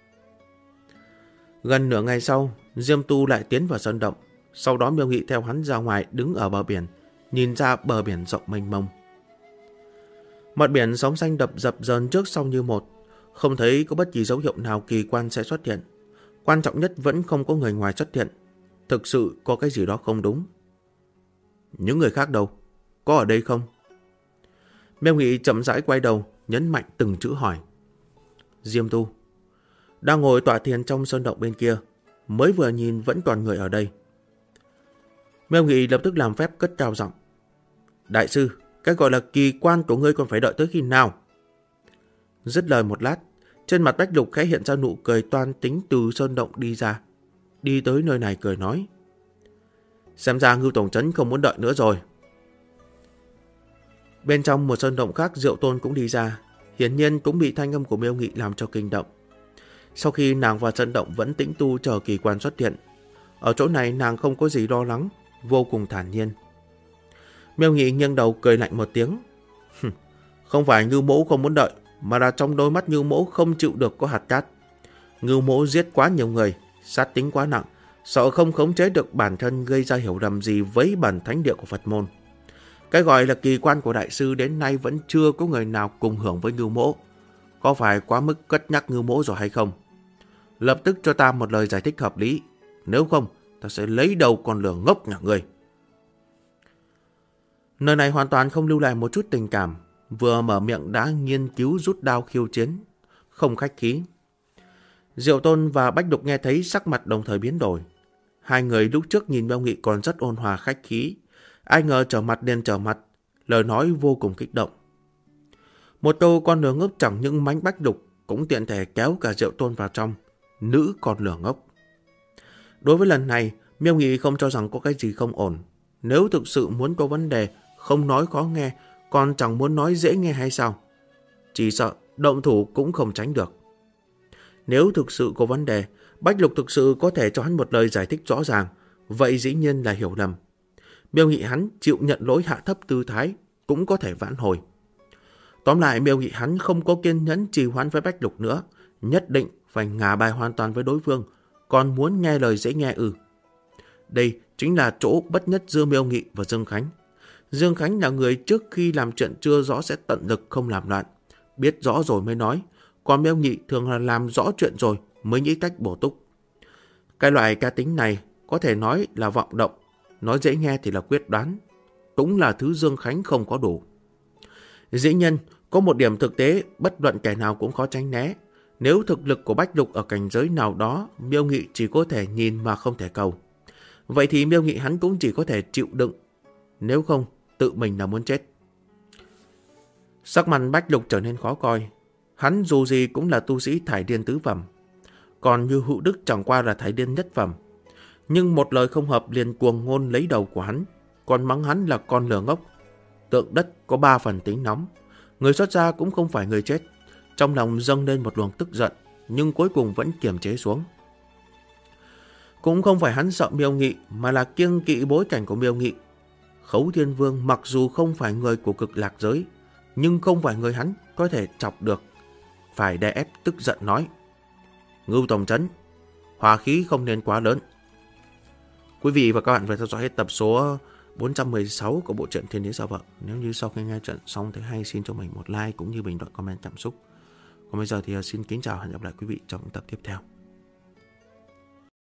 Gần nửa ngày sau, Diêm Tu lại tiến vào sơn động. Sau đó Miêu Nghị theo hắn ra ngoài đứng ở bờ biển, nhìn ra bờ biển rộng mênh mông. Mặt biển sóng xanh đập dập dờn trước sau như một, không thấy có bất kỳ dấu hiệu nào kỳ quan sẽ xuất hiện. Quan trọng nhất vẫn không có người ngoài xuất hiện. Thực sự có cái gì đó không đúng. Những người khác đâu? Có ở đây không? Miêu Nghị chậm rãi quay đầu, nhấn mạnh từng chữ hỏi. Diêm Tu. Đang ngồi tọa thiền trong sơn động bên kia, mới vừa nhìn vẫn còn người ở đây. Miêu Nghị lập tức làm phép cất cao giọng. Đại sư, cái gọi là kỳ quan của ngươi còn phải đợi tới khi nào? Dứt lời một lát, trên mặt Bách Lục khẽ hiện ra nụ cười toan tính từ sơn động đi ra. Đi tới nơi này cười nói. Xem ra Ngưu tổng trấn không muốn đợi nữa rồi. Bên trong một sơn động khác, Diệu Tôn cũng đi ra, hiển nhiên cũng bị thanh âm của Miêu Nghị làm cho kinh động. Sau khi nàng vào sơn động vẫn tĩnh tu chờ kỳ quan xuất hiện, Ở chỗ này nàng không có gì lo lắng, vô cùng thản nhiên. Miêu Nghị nghiêng đầu cười lạnh một tiếng. Không phải Ngưu Mỗ không muốn đợi, mà là trong đôi mắt Ngưu Mỗ không chịu được có hạt cát. Ngưu Mỗ giết quá nhiều người, sát tính quá nặng, sợ không khống chế được bản thân gây ra hiểu lầm gì với bản thánh địa của Phật môn. Cái gọi là kỳ quan của đại sư đến nay vẫn chưa có người nào cùng hưởng với Ngưu Mỗ. Có phải quá mức cất nhắc Ngưu Mỗ rồi hay không? Lập tức cho ta một lời giải thích hợp lý, nếu không ta sẽ lấy đầu con lửa ngốc nhà ngươi. Nơi này hoàn toàn không lưu lại một chút tình cảm, vừa mở miệng đã nghiên cứu rút đao khiêu chiến, không khách khí. Diệu Tôn và Bách Lục nghe thấy sắc mặt đồng thời biến đổi. Hai người lúc trước nhìn Miêu Nghị còn rất ôn hòa khách khí, ai ngờ trở mặt liền trở mặt, lời nói vô cùng kích động. Một câu con lửa ngốc chẳng những mánh Bách Lục, cũng tiện thể kéo cả Diệu Tôn vào trong. Nữ con lửa ngốc. Đối với lần này, Miêu Nghị không cho rằng có cái gì không ổn. Nếu thực sự muốn có vấn đề, không nói khó nghe, còn chẳng muốn nói dễ nghe hay sao? Chỉ sợ động thủ cũng không tránh được. Nếu thực sự có vấn đề, Bách Lục thực sự có thể cho hắn một lời giải thích rõ ràng, vậy dĩ nhiên là hiểu lầm. Miêu Nghị hắn chịu nhận lỗi hạ thấp tư thái, cũng có thể vãn hồi. Tóm lại, Miêu Nghị hắn không có kiên nhẫn trì hoãn với Bách Lục nữa, nhất định phải ngả bài hoàn toàn với đối phương, còn muốn nghe lời dễ nghe ư. Đây chính là chỗ bất nhất giữa Miêu Nghị và Dương Khánh. Dương Khánh là người trước khi làm chuyện chưa rõ sẽ tận lực không làm loạn, biết rõ rồi mới nói, còn Miêu Nghị thường là làm rõ chuyện rồi mới nghĩ cách bổ túc. Cái loại cá tính này có thể nói là vọng động, nói dễ nghe thì là quyết đoán, cũng là thứ Dương Khánh không có đủ. Dĩ nhiên, có một điểm thực tế bất luận kẻ nào cũng khó tránh né. Nếu thực lực của Bách Lục ở cảnh giới nào đó, Miêu Nghị chỉ có thể nhìn mà không thể cầu. Vậy thì Miêu Nghị hắn cũng chỉ có thể chịu đựng, nếu không tự mình là muốn chết. Sắc mặt Bách Lục trở nên khó coi. Hắn dù gì cũng là tu sĩ thải điên tứ phẩm, còn Như Hữu Đức chẳng qua là thải điên nhất phẩm. Nhưng một lời không hợp liền cuồng ngôn lấy đầu của hắn, còn mắng hắn là con lừa ngốc. Tượng đất có 3 phần tính nóng, người xuất gia cũng không phải người chết. Trong lòng dâng lên một luồng tức giận, nhưng cuối cùng vẫn kiềm chế xuống. Cũng không phải hắn sợ Miêu Nghị, mà là kiêng kỵ bối cảnh của Miêu Nghị. Khấu Thiên Vương mặc dù không phải người của Cực Lạc giới, nhưng không phải người hắn có thể chọc được. Phải đè ép tức giận nói: Ngưu Tổng Trấn, hòa khí không nên quá lớn. Quý vị và các bạn vừa theo dõi hết tập số 416 của bộ truyện Thiên Đế Sao Vợ. Nếu như sau khi nghe trận xong thấy hay, xin cho mình một like cũng như bình luận comment cảm xúc. Còn bây giờ thì xin kính chào, hẹn gặp lại quý vị trong tập tiếp theo.